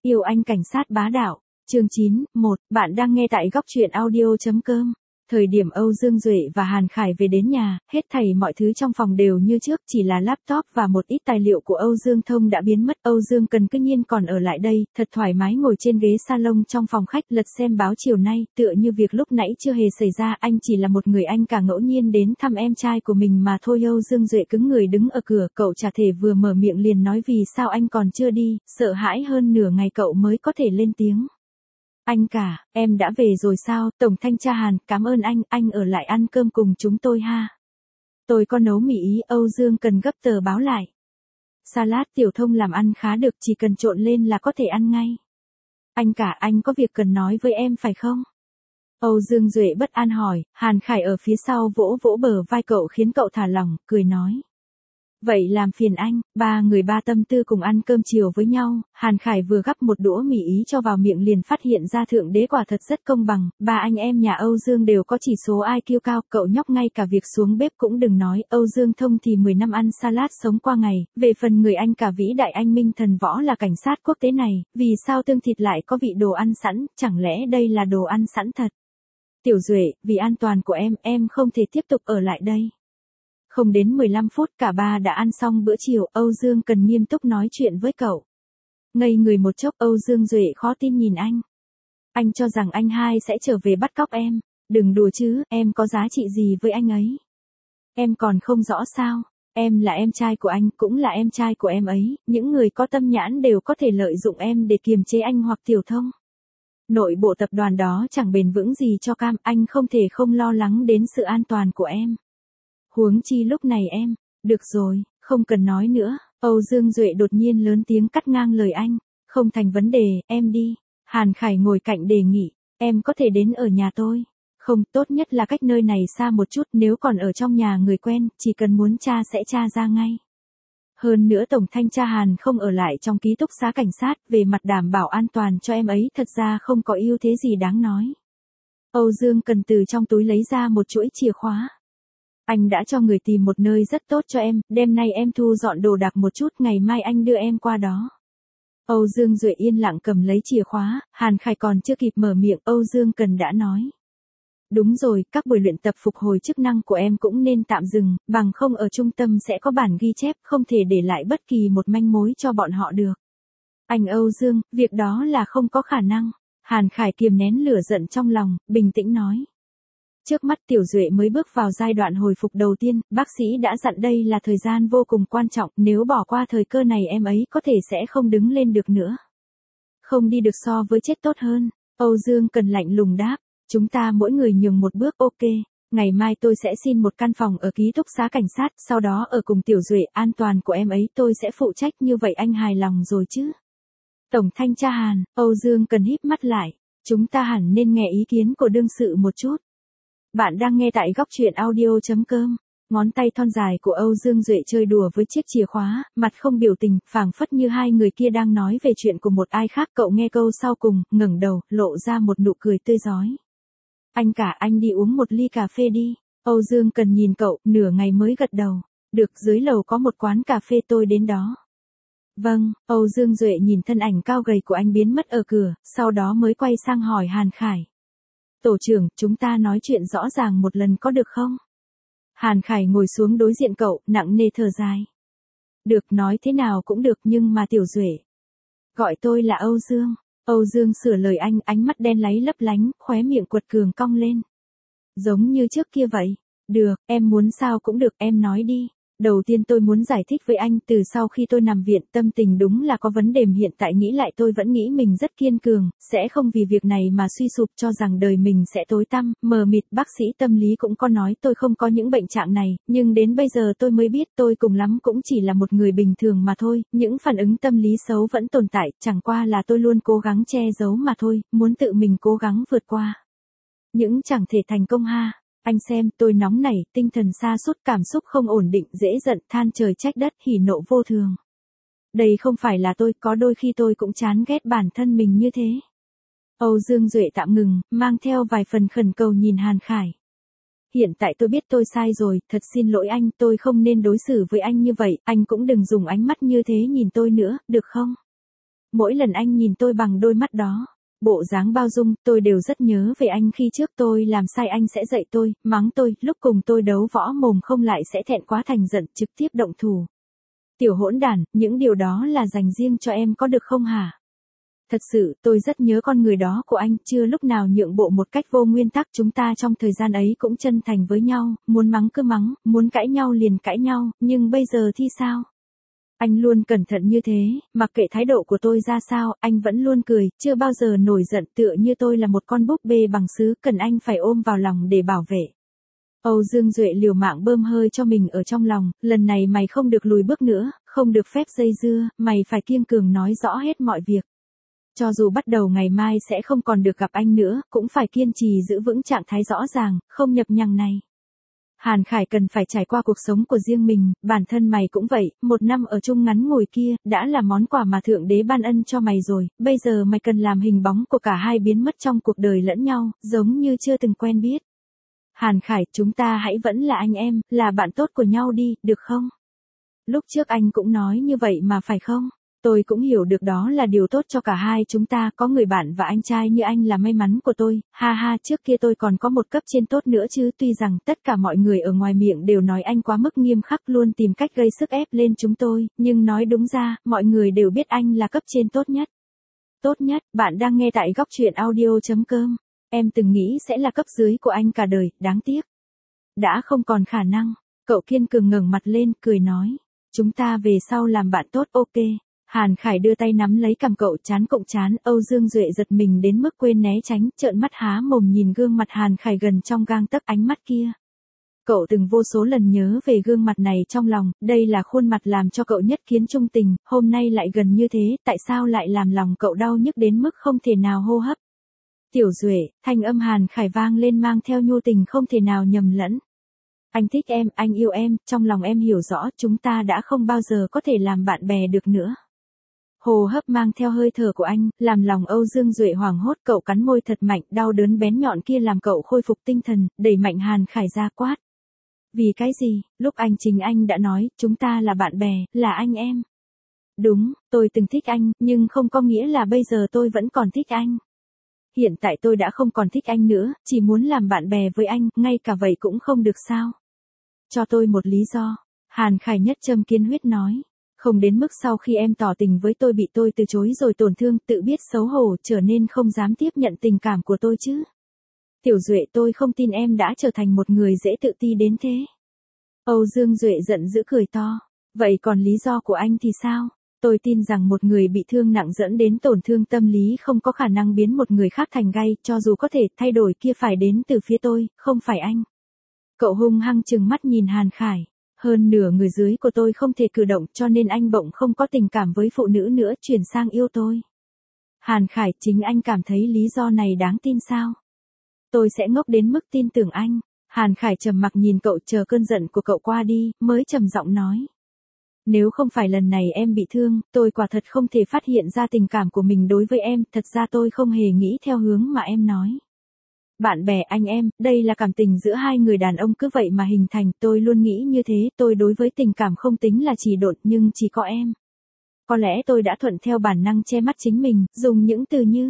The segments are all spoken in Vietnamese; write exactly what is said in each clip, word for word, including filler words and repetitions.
Yêu anh cảnh sát bá đạo. Chương chín, một, bạn đang nghe tại góc truyện audio.com. Thời điểm Âu Dương Duệ và Hàn Khải về đến nhà, hết thảy mọi thứ trong phòng đều như trước, chỉ là laptop và một ít tài liệu của Âu Dương Thông đã biến mất. Âu Dương Cần cứ nhiên còn ở lại đây, thật thoải mái ngồi trên ghế salon trong phòng khách lật xem báo chiều nay, tựa như việc lúc nãy chưa hề xảy ra. Anh chỉ là một người anh cả ngẫu nhiên đến thăm em trai của mình mà thôi. Âu Dương Duệ cứng người đứng ở cửa, cậu chả thể vừa mở miệng liền nói vì sao anh còn chưa đi, sợ hãi hơn nửa ngày cậu mới có thể lên tiếng. Anh cả, em đã về rồi sao? Tổng thanh tra Hàn, cảm ơn anh, anh ở lại ăn cơm cùng chúng tôi ha. Tôi có nấu mì ý. Âu Dương Cần gấp tờ báo lại. Salad Tiểu Thông làm ăn khá được, chỉ cần trộn lên là có thể ăn ngay. Anh cả, anh có việc cần nói với em phải không? Âu Dương Duệ bất an hỏi. Hàn Khải ở phía sau vỗ vỗ bờ vai cậu khiến cậu thả lỏng, cười nói. Vậy làm phiền anh. Ba người ba tâm tư cùng ăn cơm chiều với nhau. Hàn Khải vừa gắp một đũa mì ý cho vào miệng liền phát hiện ra thượng đế quả thật rất công bằng. Ba anh em nhà Âu Dương đều có chỉ số i kiu cao, cậu nhóc ngay cả việc xuống bếp cũng đừng nói. Âu Dương Thông thì mười năm ăn salad sống qua ngày. Về phần người anh cả vĩ đại anh minh thần võ là cảnh sát quốc tế này, vì sao tương thịt lại có vị đồ ăn sẵn, chẳng lẽ đây là đồ ăn sẵn thật? Tiểu Duệ, vì an toàn của em, em không thể tiếp tục ở lại đây. Không đến mười lăm phút cả ba đã ăn xong bữa chiều. Âu Dương Cần nghiêm túc nói chuyện với cậu. Ngây người một chốc, Âu Dương Duệ khó tin nhìn anh. Anh cho rằng anh hai sẽ trở về bắt cóc em. Đừng đùa chứ, em có giá trị gì với anh ấy? Em còn không rõ sao? Em là em trai của anh, cũng là em trai của em ấy. Những người có tâm nhãn đều có thể lợi dụng em để kiềm chế anh hoặc Tiểu Thông. Nội bộ tập đoàn đó chẳng bền vững gì cho cam, anh không thể không lo lắng đến sự an toàn của em. Huống chi lúc này em, được rồi, không cần nói nữa. Âu Dương Duệ đột nhiên lớn tiếng cắt ngang lời anh. Không thành vấn đề, em đi. Hàn Khải ngồi cạnh đề nghị, em có thể đến ở nhà tôi. Không, tốt nhất là cách nơi này xa một chút, nếu còn ở trong nhà người quen, chỉ cần muốn tra sẽ tra ra ngay. Hơn nữa Tổng thanh tra Hàn không ở lại trong ký túc xá cảnh sát, về mặt đảm bảo an toàn cho em ấy thật ra không có ưu thế gì đáng nói. Âu Dương Cần từ trong túi lấy ra một chuỗi chìa khóa. Anh đã cho người tìm một nơi rất tốt cho em, đêm nay em thu dọn đồ đạc một chút, ngày mai anh đưa em qua đó. Âu Dương Duệ yên lặng cầm lấy chìa khóa. Hàn Khải còn chưa kịp mở miệng, Âu Dương Cần đã nói. Đúng rồi, các buổi luyện tập phục hồi chức năng của em cũng nên tạm dừng, bằng không ở trung tâm sẽ có bản ghi chép, không thể để lại bất kỳ một manh mối cho bọn họ được. Anh Âu Dương, việc đó là không có khả năng. Hàn Khải kiềm nén lửa giận trong lòng, bình tĩnh nói. Trước mắt Tiểu Duệ mới bước vào giai đoạn hồi phục đầu tiên, bác sĩ đã dặn đây là thời gian vô cùng quan trọng, nếu bỏ qua thời cơ này em ấy có thể sẽ không đứng lên được nữa. Không đi được so với chết tốt hơn. Âu Dương Cần lạnh lùng đáp, chúng ta mỗi người nhường một bước. Ok, ngày mai tôi sẽ xin một căn phòng ở ký túc xá cảnh sát, sau đó ở cùng Tiểu Duệ, an toàn của em ấy tôi sẽ phụ trách, như vậy anh hài lòng rồi chứ? Tổng thanh tra Hàn, Âu Dương Cần híp mắt lại, chúng ta hẳn nên nghe ý kiến của đương sự một chút. Bạn đang nghe tại góc truyện audio.com. Ngón tay thon dài của Âu Dương Duệ chơi đùa với chiếc chìa khóa, mặt không biểu tình, phảng phất như hai người kia đang nói về chuyện của một ai khác. Cậu nghe câu sau cùng, ngẩng đầu, lộ ra một nụ cười tươi rói. Anh cả, anh đi uống một ly cà phê đi. Âu Dương Cần nhìn cậu, nửa ngày mới gật đầu. Được, dưới lầu có một quán cà phê, tôi đến đó. Vâng. Âu Dương Duệ nhìn thân ảnh cao gầy của anh biến mất ở cửa, sau đó mới quay sang hỏi Hàn Khải. Tổ trưởng, chúng ta nói chuyện rõ ràng một lần có được không? Hàn Khải ngồi xuống đối diện cậu, nặng nề thở dài. Được, nói thế nào cũng được, nhưng mà Tiểu Duệ. Gọi tôi là Âu Dương. Âu Dương sửa lời anh, ánh mắt đen láy lấp lánh, khóe miệng quật cường cong lên. Giống như trước kia vậy. Được, em muốn sao cũng được, em nói đi. Đầu tiên tôi muốn giải thích với anh, từ sau khi tôi nằm viện, tâm tình đúng là có vấn đề, hiện tại nghĩ lại tôi vẫn nghĩ mình rất kiên cường, sẽ không vì việc này mà suy sụp, cho rằng đời mình sẽ tối tăm, mờ mịt. Bác sĩ tâm lý cũng có nói tôi không có những bệnh trạng này, nhưng đến bây giờ tôi mới biết tôi cùng lắm cũng chỉ là một người bình thường mà thôi, những phản ứng tâm lý xấu vẫn tồn tại, chẳng qua là tôi luôn cố gắng che giấu mà thôi, muốn tự mình cố gắng vượt qua. Những chẳng thể thành công ha. Anh xem, tôi nóng nảy, tinh thần sa sút, cảm xúc không ổn định, dễ giận, than trời trách đất, hỉ nộ vô thường. Đây không phải là tôi, có đôi khi tôi cũng chán ghét bản thân mình như thế. Âu Dương Duệ tạm ngừng, mang theo vài phần khẩn cầu nhìn Hàn Khải. Hiện tại tôi biết tôi sai rồi, thật xin lỗi anh, tôi không nên đối xử với anh như vậy, anh cũng đừng dùng ánh mắt như thế nhìn tôi nữa, được không? Mỗi lần anh nhìn tôi bằng đôi mắt đó, bộ dáng bao dung, tôi đều rất nhớ về anh khi trước tôi làm sai anh sẽ dạy tôi, mắng tôi, lúc cùng tôi đấu võ mồm không lại sẽ thẹn quá thành giận trực tiếp động thủ. Tiểu hỗn đản, những điều đó là dành riêng cho em có được không hả? Thật sự, tôi rất nhớ con người đó của anh, chưa lúc nào nhượng bộ một cách vô nguyên tắc, chúng ta trong thời gian ấy cũng chân thành với nhau, muốn mắng cứ mắng, muốn cãi nhau liền cãi nhau, nhưng bây giờ thì sao? Anh luôn cẩn thận như thế, mặc kệ thái độ của tôi ra sao, anh vẫn luôn cười, chưa bao giờ nổi giận, tựa như tôi là một con búp bê bằng sứ, cần anh phải ôm vào lòng để bảo vệ. Âu Dương Duệ liều mạng bơm hơi cho mình ở trong lòng, lần này mày không được lùi bước nữa, không được phép dây dưa, mày phải kiên cường nói rõ hết mọi việc. Cho dù bắt đầu ngày mai sẽ không còn được gặp anh nữa, cũng phải kiên trì giữ vững trạng thái rõ ràng, không nhập nhằng này. Hàn Khải cần phải trải qua cuộc sống của riêng mình, bản thân mày cũng vậy, một năm ở chung ngắn ngủi kia, đã là món quà mà Thượng Đế ban ân cho mày rồi, bây giờ mày cần làm hình bóng của cả hai biến mất trong cuộc đời lẫn nhau, giống như chưa từng quen biết. Hàn Khải, chúng ta hãy vẫn là anh em, là bạn tốt của nhau đi, được không? Lúc trước anh cũng nói như vậy mà phải không? Tôi cũng hiểu được đó là điều tốt cho cả hai chúng ta, có người bạn và anh trai như anh là may mắn của tôi, ha ha, trước kia tôi còn có một cấp trên tốt nữa chứ, tuy rằng tất cả mọi người ở ngoài miệng đều nói anh quá mức nghiêm khắc luôn tìm cách gây sức ép lên chúng tôi, nhưng nói đúng ra, mọi người đều biết anh là cấp trên tốt nhất. Tốt nhất, bạn đang nghe tại góc truyện audio chấm com. Em từng nghĩ sẽ là cấp dưới của anh cả đời, đáng tiếc. Đã không còn khả năng, cậu kiên cường ngẩng mặt lên, cười nói. Chúng ta về sau làm bạn tốt, ok. Hàn Khải đưa tay nắm lấy cằm cậu, chán cộng chán, Âu Dương Duệ giật mình đến mức quên né tránh, trợn mắt há mồm nhìn gương mặt Hàn Khải gần trong gang tấc, ánh mắt kia. Cậu từng vô số lần nhớ về gương mặt này trong lòng, đây là khuôn mặt làm cho cậu nhất kiến trung tình, hôm nay lại gần như thế, tại sao lại làm lòng cậu đau nhức đến mức không thể nào hô hấp. Tiểu Duệ, thanh âm Hàn Khải vang lên mang theo nhu tình không thể nào nhầm lẫn. Anh thích em, anh yêu em, trong lòng em hiểu rõ, chúng ta đã không bao giờ có thể làm bạn bè được nữa. Hồ hấp mang theo hơi thở của anh, làm lòng Âu Dương Duệ hoảng hốt, cậu cắn môi thật mạnh, đau đớn bén nhọn kia làm cậu khôi phục tinh thần, đẩy mạnh Hàn Khải ra quát. Vì cái gì, lúc anh chính anh đã nói, chúng ta là bạn bè, là anh em. Đúng, tôi từng thích anh, nhưng không có nghĩa là bây giờ tôi vẫn còn thích anh. Hiện tại tôi đã không còn thích anh nữa, chỉ muốn làm bạn bè với anh, ngay cả vậy cũng không được sao. Cho tôi một lý do. Hàn Khải nhất châm kiến huyết nói. Không đến mức sau khi em tỏ tình với tôi bị tôi từ chối rồi tổn thương, tự biết xấu hổ, trở nên không dám tiếp nhận tình cảm của tôi chứ. Tiểu Duệ, tôi không tin em đã trở thành một người dễ tự ti đến thế. Âu Dương Duệ giận dữ cười to. Vậy còn lý do của anh thì sao? Tôi tin rằng một người bị thương nặng dẫn đến tổn thương tâm lý không có khả năng biến một người khác thành gay, cho dù có thể thay đổi kia phải đến từ phía tôi, không phải anh. Cậu hung hăng trừng mắt nhìn Hàn Khải. Hơn nửa người dưới của tôi không thể cử động cho nên anh bỗng không có tình cảm với phụ nữ nữa, chuyển sang yêu tôi. Hàn Khải, chính anh cảm thấy lý do này đáng tin sao? Tôi sẽ ngốc đến mức tin tưởng anh. Hàn Khải trầm mặc nhìn cậu, chờ cơn giận của cậu qua đi, mới trầm giọng nói. Nếu không phải lần này em bị thương, tôi quả thật không thể phát hiện ra tình cảm của mình đối với em, thật ra tôi không hề nghĩ theo hướng mà em nói. Bạn bè anh em, đây là cảm tình giữa hai người đàn ông cứ vậy mà hình thành, tôi luôn nghĩ như thế, tôi đối với tình cảm không tính là chỉ độn nhưng chỉ có em. Có lẽ tôi đã thuận theo bản năng che mắt chính mình, dùng những từ như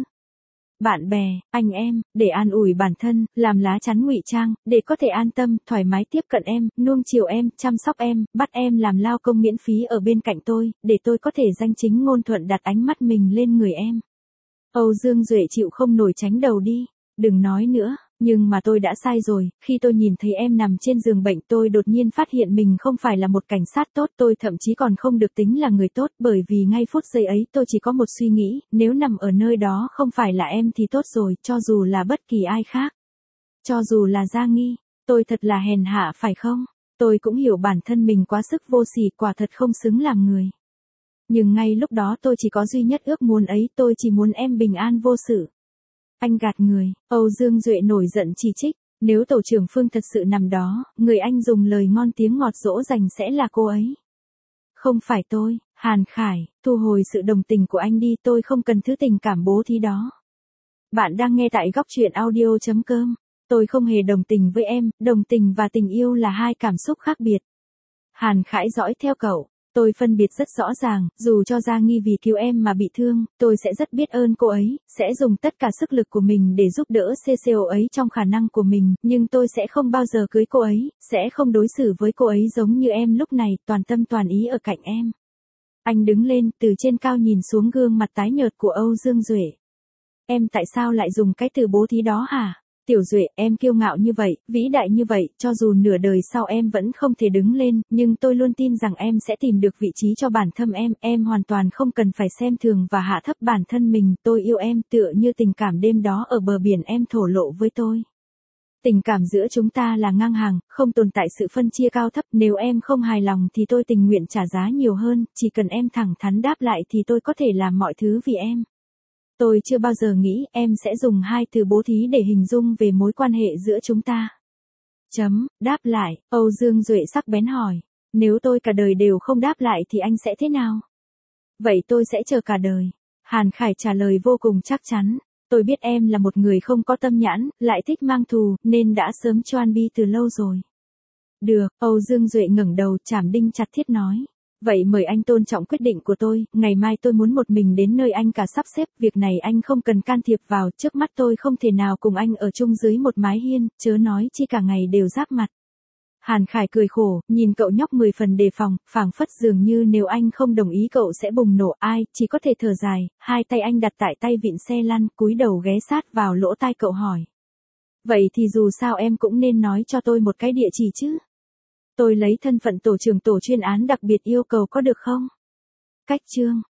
bạn bè, anh em, để an ủi bản thân, làm lá chắn ngụy trang, để có thể an tâm, thoải mái tiếp cận em, nuông chiều em, chăm sóc em, bắt em làm lao công miễn phí ở bên cạnh tôi, để tôi có thể danh chính ngôn thuận đặt ánh mắt mình lên người em. Âu Dương Duệ chịu không nổi tránh đầu đi. Đừng nói nữa, nhưng mà tôi đã sai rồi, khi tôi nhìn thấy em nằm trên giường bệnh tôi đột nhiên phát hiện mình không phải là một cảnh sát tốt, tôi thậm chí còn không được tính là người tốt, bởi vì ngay phút giây ấy tôi chỉ có một suy nghĩ, nếu nằm ở nơi đó không phải là em thì tốt rồi, cho dù là bất kỳ ai khác. Cho dù là Gia Nghi, tôi thật là hèn hạ phải không? Tôi cũng hiểu bản thân mình quá sức vô sỉ, quả thật không xứng làm người. Nhưng ngay lúc đó tôi chỉ có duy nhất ước muốn ấy, tôi chỉ muốn em bình an vô sự. Anh gạt người, Âu Dương Duệ nổi giận chỉ trích, nếu tổ trưởng Phương thật sự nằm đó, người anh dùng lời ngon tiếng ngọt dỗ dành sẽ là cô ấy. Không phải tôi, Hàn Khải, thu hồi sự đồng tình của anh đi, tôi không cần thứ tình cảm bố thí đó. Bạn đang nghe tại góc truyện audio chấm com, tôi không hề đồng tình với em, đồng tình và tình yêu là hai cảm xúc khác biệt. Hàn Khải dõi theo cậu, Tôi phân biệt rất rõ ràng, dù cho Gia Nghi vì cứu em mà bị thương, tôi sẽ rất biết ơn cô ấy, sẽ dùng tất cả sức lực của mình để giúp đỡ xê xê ô ấy trong khả năng của mình, nhưng tôi sẽ không bao giờ cưới cô ấy, sẽ không đối xử với cô ấy giống như em lúc này, toàn tâm toàn ý ở cạnh em. Anh đứng lên, từ trên cao nhìn xuống gương mặt tái nhợt của Âu Dương Duệ. Em tại sao lại dùng cái từ bố thí đó hả? Tiểu Duệ, em kiêu ngạo như vậy, vĩ đại như vậy, cho dù nửa đời sau em vẫn không thể đứng lên, nhưng tôi luôn tin rằng em sẽ tìm được vị trí cho bản thân em, em hoàn toàn không cần phải xem thường và hạ thấp bản thân mình, tôi yêu em tựa như tình cảm đêm đó ở bờ biển em thổ lộ với tôi. Tình cảm giữa chúng ta là ngang hàng, không tồn tại sự phân chia cao thấp, nếu em không hài lòng thì tôi tình nguyện trả giá nhiều hơn, chỉ cần em thẳng thắn đáp lại thì tôi có thể làm mọi thứ vì em. Tôi chưa bao giờ nghĩ em sẽ dùng hai từ bố thí để hình dung về mối quan hệ giữa chúng ta. Chấm, đáp lại, Âu Dương Duệ sắc bén hỏi. Nếu tôi cả đời đều không đáp lại thì anh sẽ thế nào? Vậy tôi sẽ chờ cả đời. Hàn Khải trả lời vô cùng chắc chắn. Tôi biết em là một người không có tâm nhãn, lại thích mang thù, nên đã sớm choan bi từ lâu rồi. Được, Âu Dương Duệ ngẩng đầu chảm đinh chặt thiết nói. Vậy mời anh tôn trọng quyết định của tôi, ngày mai tôi muốn một mình đến nơi anh cả sắp xếp, việc này anh không cần can thiệp vào, trước mắt tôi không thể nào cùng anh ở chung dưới một mái hiên, chớ nói chi cả ngày đều giáp mặt. Hàn Khải cười khổ, nhìn cậu nhóc mười phần đề phòng, phảng phất dường như nếu anh không đồng ý cậu sẽ bùng nổ, ai, chỉ có thể thở dài, hai tay anh đặt tại tay vịn xe lăn, cúi đầu ghé sát vào lỗ tai cậu hỏi. Vậy thì dù sao em cũng nên nói cho tôi một cái địa chỉ chứ. Tôi lấy thân phận tổ trưởng tổ chuyên án đặc biệt yêu cầu có được không? Cách chương